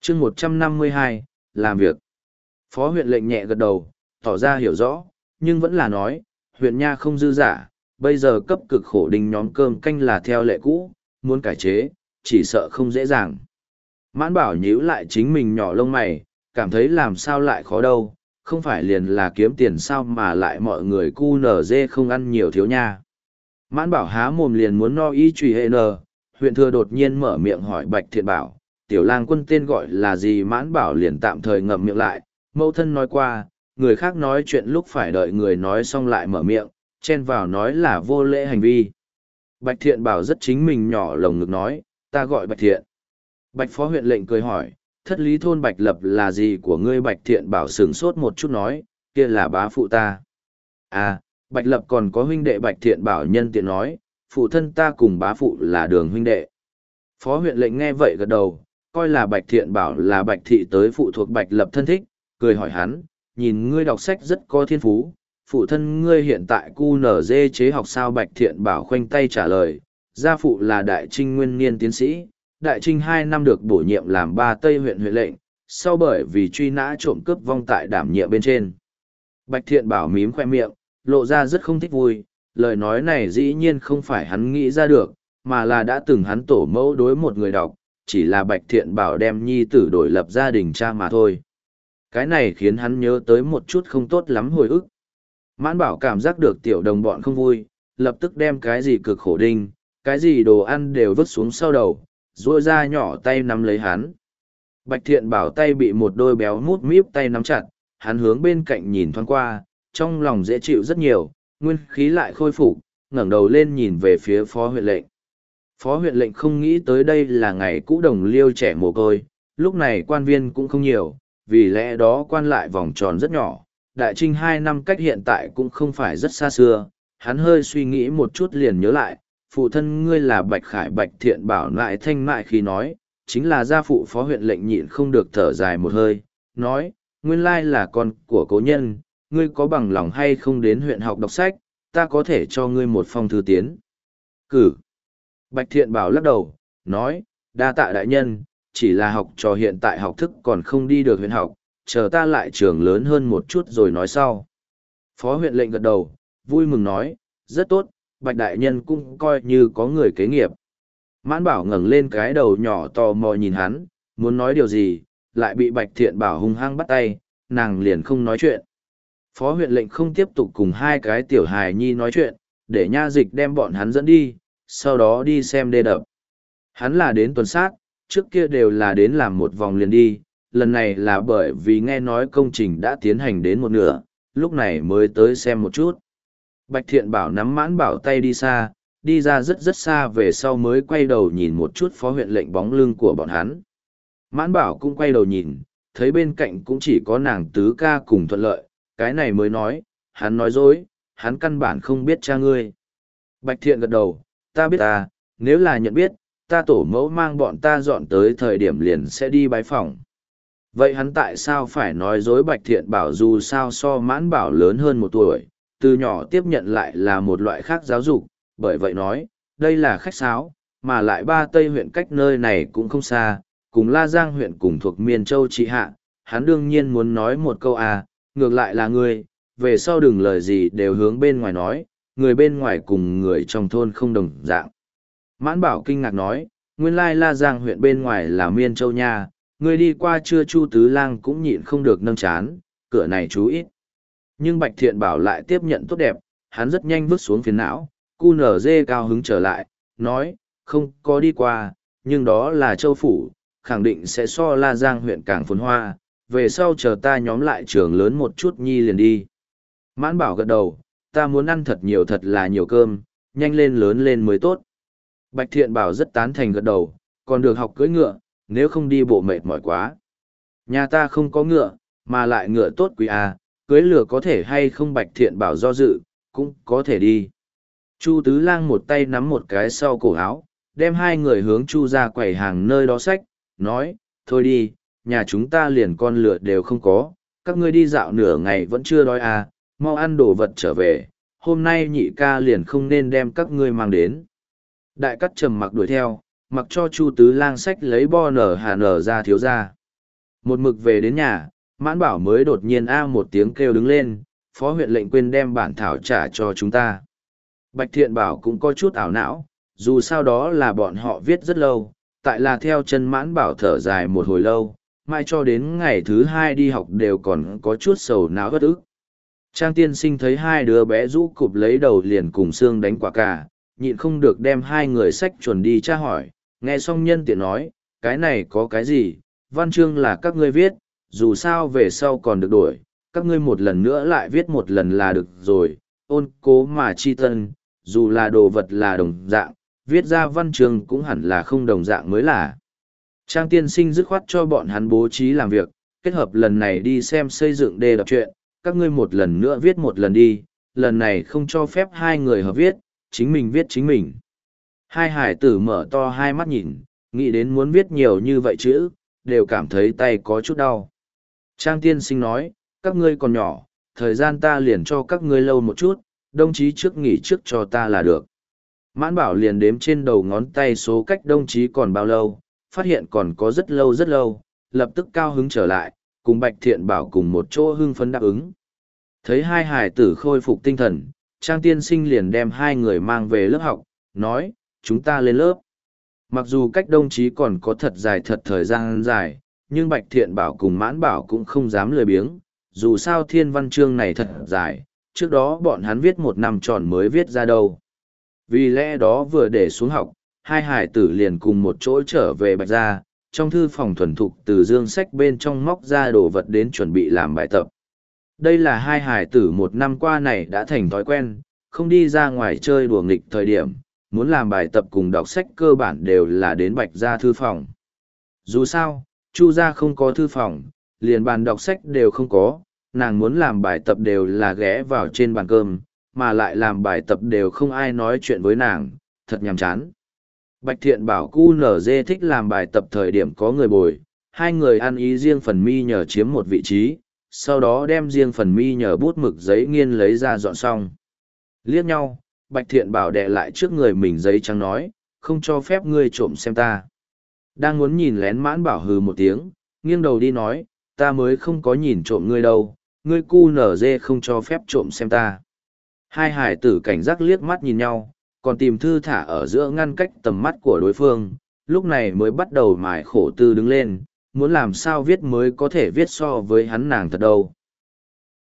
chương 152, làm việc. Phó huyện lệnh nhẹ gật đầu, tỏ ra hiểu rõ, nhưng vẫn là nói, huyện nha không dư giả, bây giờ cấp cực khổ đình nhóm cơm canh là theo lệ cũ, muốn cải chế, chỉ sợ không dễ dàng. Mãn Bảo nhíu lại chính mình nhỏ lông mày, cảm thấy làm sao lại khó đâu, không phải liền là kiếm tiền sao mà lại mọi người cu nở dê không ăn nhiều thiếu nha. Mãn Bảo há mồm liền muốn no y truy hệ nờ, huyện thừa đột nhiên mở miệng hỏi Bạch Thiện Bảo, tiểu lang quân tên gọi là gì? Mãn Bảo liền tạm thời ngậm miệng lại, mẫu thân nói qua, người khác nói chuyện lúc phải đợi người nói xong lại mở miệng, chen vào nói là vô lễ hành vi. Bạch Thiện Bảo rất chính mình nhỏ lồng ngực nói, ta gọi Bạch Thiện. Bạch Phó huyện lệnh cười hỏi, thất lý thôn Bạch Lập là gì của ngươi? Bạch Thiện Bảo sửng sốt một chút nói, kia là bá phụ ta. À, Bạch Lập còn có huynh đệ? Bạch Thiện Bảo nhân tiện nói, phụ thân ta cùng bá phụ là Đường huynh đệ. Phó huyện lệnh nghe vậy gật đầu, coi là Bạch Thiện Bảo là Bạch thị tới phụ thuộc Bạch Lập thân thích, cười hỏi hắn, nhìn ngươi đọc sách rất có thiên phú, phụ thân ngươi hiện tại QNZ chế học sao? Bạch Thiện Bảo khoanh tay trả lời, gia phụ là Đại Trinh nguyên niên tiến sĩ, Đại Trinh 2 năm được bổ nhiệm làm Ba Tây huyện huyện lệnh, sau bởi vì truy nã trộm cướp vong tại đảm nhiệm bên trên. Bạch Thiện Bảo mím khoe miệng, lộ ra rất không thích vui, lời nói này dĩ nhiên không phải hắn nghĩ ra được, mà là đã từng hắn tổ mẫu đối một người đọc, chỉ là Bạch Thiện Bảo đem nhi tử đổi lập gia đình cha mà thôi. Cái này khiến hắn nhớ tới một chút không tốt lắm hồi ức. Mãn Bảo cảm giác được tiểu đồng bọn không vui, lập tức đem cái gì cực khổ đinh, cái gì đồ ăn đều vứt xuống sau đầu, duỗi ra nhỏ tay nắm lấy hắn. Bạch Thiện Bảo tay bị một đôi béo mút míp tay nắm chặt, hắn hướng bên cạnh nhìn thoáng qua, trong lòng dễ chịu rất nhiều, nguyên khí lại khôi phục, ngẩng đầu lên nhìn về phía phó huyện lệnh. Phó huyện lệnh không nghĩ tới đây là ngày cũ đồng liêu trẻ mồ côi, lúc này quan viên cũng không nhiều, vì lẽ đó quan lại vòng tròn rất nhỏ. Đại Trinh 2 năm cách hiện tại cũng không phải rất xa xưa, hắn hơi suy nghĩ một chút liền nhớ lại, phụ thân ngươi là Bạch Khải. Bạch Thiện Bảo lại thanh mại khi nói, chính là gia phụ. Phó huyện lệnh nhịn không được thở dài một hơi, nói, nguyên lai là con của cố nhân, ngươi có bằng lòng hay không đến huyện học đọc sách, ta có thể cho ngươi một phong thư tiến cử. Bạch Thiện Bảo lắc đầu, nói, đa tạ đại nhân, chỉ là học trò hiện tại học thức còn không đi được huyện học, chờ ta lại trường lớn hơn một chút rồi nói sau. Phó huyện lệnh gật đầu, vui mừng nói, rất tốt, Bạch đại nhân cũng coi như có người kế nghiệp. Mãn Bảo ngẩng lên cái đầu nhỏ tò mò nhìn hắn, muốn nói điều gì, lại bị Bạch Thiện Bảo hung hăng bắt tay, nàng liền không nói chuyện. Phó huyện lệnh không tiếp tục cùng hai cái tiểu hài nhi nói chuyện, để nha dịch đem bọn hắn dẫn đi, sau đó đi xem đê đập. Hắn là đến tuần sát, trước kia đều là đến làm một vòng liền đi, lần này là bởi vì nghe nói công trình đã tiến hành đến một nửa, lúc này mới tới xem một chút. Bạch Thiện Bảo nắm Mãn Bảo tay đi xa, đi ra rất rất xa về sau mới quay đầu nhìn một chút phó huyện lệnh bóng lưng của bọn hắn. Mãn Bảo cũng quay đầu nhìn, thấy bên cạnh cũng chỉ có nàng tứ ca cùng Thuận Lợi, cái này mới nói, hắn nói dối, hắn căn bản không biết cha ngươi. Bạch Thiện gật đầu, ta biết ta, nếu là nhận biết, ta tổ mẫu mang bọn ta dọn tới thời điểm liền sẽ đi bái phỏng. Vậy hắn tại sao phải nói dối? Bạch Thiện Bảo dù sao so Mãn Bảo lớn hơn 1 tuổi, từ nhỏ tiếp nhận lại là một loại khác giáo dục, bởi vậy nói, đây là khách sáo, mà lại Ba Tây huyện cách nơi này cũng không xa, cùng La Giang huyện cùng thuộc Miên Châu trị hạ, hắn đương nhiên muốn nói một câu ngược lại là ngươi, về sau đừng lời gì đều hướng bên ngoài nói, người bên ngoài cùng người trong thôn không đồng dạng. Mãn Bảo kinh ngạc nói, nguyên lai La Giang huyện bên ngoài là Miên Châu nha, ngươi đi qua chưa? Chu Tứ Lang cũng nhịn không được nâng chán, cửa này chú ít. Nhưng Bạch Thiện Bảo lại tiếp nhận tốt đẹp, hắn rất nhanh vứt xuống phiền não, cu nở dê cao hứng trở lại, nói, không có đi qua, nhưng đó là Châu Phủ, khẳng định sẽ so La Giang huyện càng phồn hoa, về sau chờ ta nhóm lại trường lớn một chút nhi liền đi. Mãn Bảo gật đầu, ta muốn ăn thật là nhiều cơm, nhanh lên lớn lên mới tốt. Bạch Thiện Bảo rất tán thành gật đầu, còn được học cưỡi ngựa, nếu không đi bộ mệt mỏi quá. Nhà ta không có ngựa, mà lại ngựa tốt quý cưỡi lừa có thể hay không? Bạch Thiện Bảo do dự, cũng có thể đi. Chu Tứ Lang một tay nắm một cái sau cổ áo, đem hai người hướng Chu ra quầy hàng nơi đó xách, nói, thôi đi, nhà chúng ta liền con lừa đều không có, các ngươi đi dạo nửa ngày vẫn chưa đói mau ăn đồ vật trở về, hôm nay nhị ca liền không nên đem các ngươi mang đến. Đại Cắt trầm mặc đuổi theo, mặc cho Chu Tứ Lang xách lấy bo nở hà nở ra thiếu ra. Một mực về đến nhà, Mãn Bảo mới đột nhiên một tiếng kêu đứng lên, phó huyện lệnh quên đem bản thảo trả cho chúng ta. Bạch Thiện Bảo cũng có chút ảo não, dù sao đó là bọn họ viết rất lâu, tại là theo chân Mãn Bảo thở dài một hồi lâu, mai cho đến ngày thứ hai đi học đều còn có chút sầu não bất ức. Trang tiên sinh thấy hai đứa bé rũ cụp lấy đầu liền cùng xương đánh quả cà, nhịn không được đem hai người sách chuẩn đi tra hỏi, nghe xong nhân tiện nói, cái này có cái gì, văn chương là các ngươi viết, dù sao về sau còn được đổi, các ngươi một lần nữa lại viết một lần là được rồi, ôn cố mà chi tân, dù là đồ vật là đồng dạng, viết ra văn chương cũng hẳn là không đồng dạng mới là. Trang tiên sinh dứt khoát cho bọn hắn bố trí làm việc, kết hợp lần này đi xem xây dựng đề đọc truyện, các ngươi một lần nữa viết một lần đi, lần này không cho phép hai người hợp viết, chính mình viết chính mình. Hai hải tử mở to hai mắt nhìn, nghĩ đến muốn viết nhiều như vậy chữ, đều cảm thấy tay có chút đau. Trang tiên sinh nói, các ngươi còn nhỏ, thời gian ta liền cho các ngươi lâu một chút, đồng chí trước nghỉ trước cho ta là được. Mãn Bảo liền đếm trên đầu ngón tay số cách đồng chí còn bao lâu, phát hiện còn có rất lâu, lập tức cao hứng trở lại, cùng Bạch Thiện Bảo cùng một chỗ hưng phấn đáp ứng. Thấy hai hài tử khôi phục tinh thần, Trang tiên sinh liền đem hai người mang về lớp học, nói, chúng ta lên lớp. Mặc dù cách đồng chí còn có thật thời gian dài, nhưng Bạch Thiện Bảo cùng Mãn Bảo cũng không dám lười biếng, dù sao thiên văn chương này thật dài, trước đó bọn hắn viết một năm tròn mới viết ra đâu. Vì lẽ đó vừa để xuống học, hai hải tử liền cùng một chỗ trở về Bạch gia, trong thư phòng thuần thục từ dương sách bên trong móc ra đồ vật đến chuẩn bị làm bài tập. Đây là hai hải tử một năm qua này đã thành thói quen, không đi ra ngoài chơi đùa nghịch thời điểm, muốn làm bài tập cùng đọc sách cơ bản đều là đến Bạch gia thư phòng. Dù sao, Chu gia không có thư phòng, liền bàn đọc sách đều không có, nàng muốn làm bài tập đều là ghé vào trên bàn cơm, mà lại làm bài tập đều không ai nói chuyện với nàng, thật nhàm chán. Bạch Thiện Bảo cu nở dê thích làm bài tập thời điểm có người bồi, hai người ăn ý riêng phần mi nhờ chiếm một vị trí, sau đó đem riêng phần mi nhờ bút mực giấy nghiên lấy ra dọn xong. Liếc nhau, Bạch Thiện Bảo đè lại trước người mình giấy trắng nói, không cho phép ngươi trộm xem ta. Đang muốn nhìn lén Mãn Bảo hừ một tiếng, nghiêng đầu đi nói, ta mới không có nhìn trộm ngươi đâu, ngươi cu nở dê không cho phép trộm xem ta. Hai hải tử cảnh giác liếc mắt nhìn nhau, còn tìm thư thả ở giữa ngăn cách tầm mắt của đối phương, lúc này mới bắt đầu mải khổ tư đứng lên, muốn làm sao viết mới có thể viết so với hắn nàng thật đâu.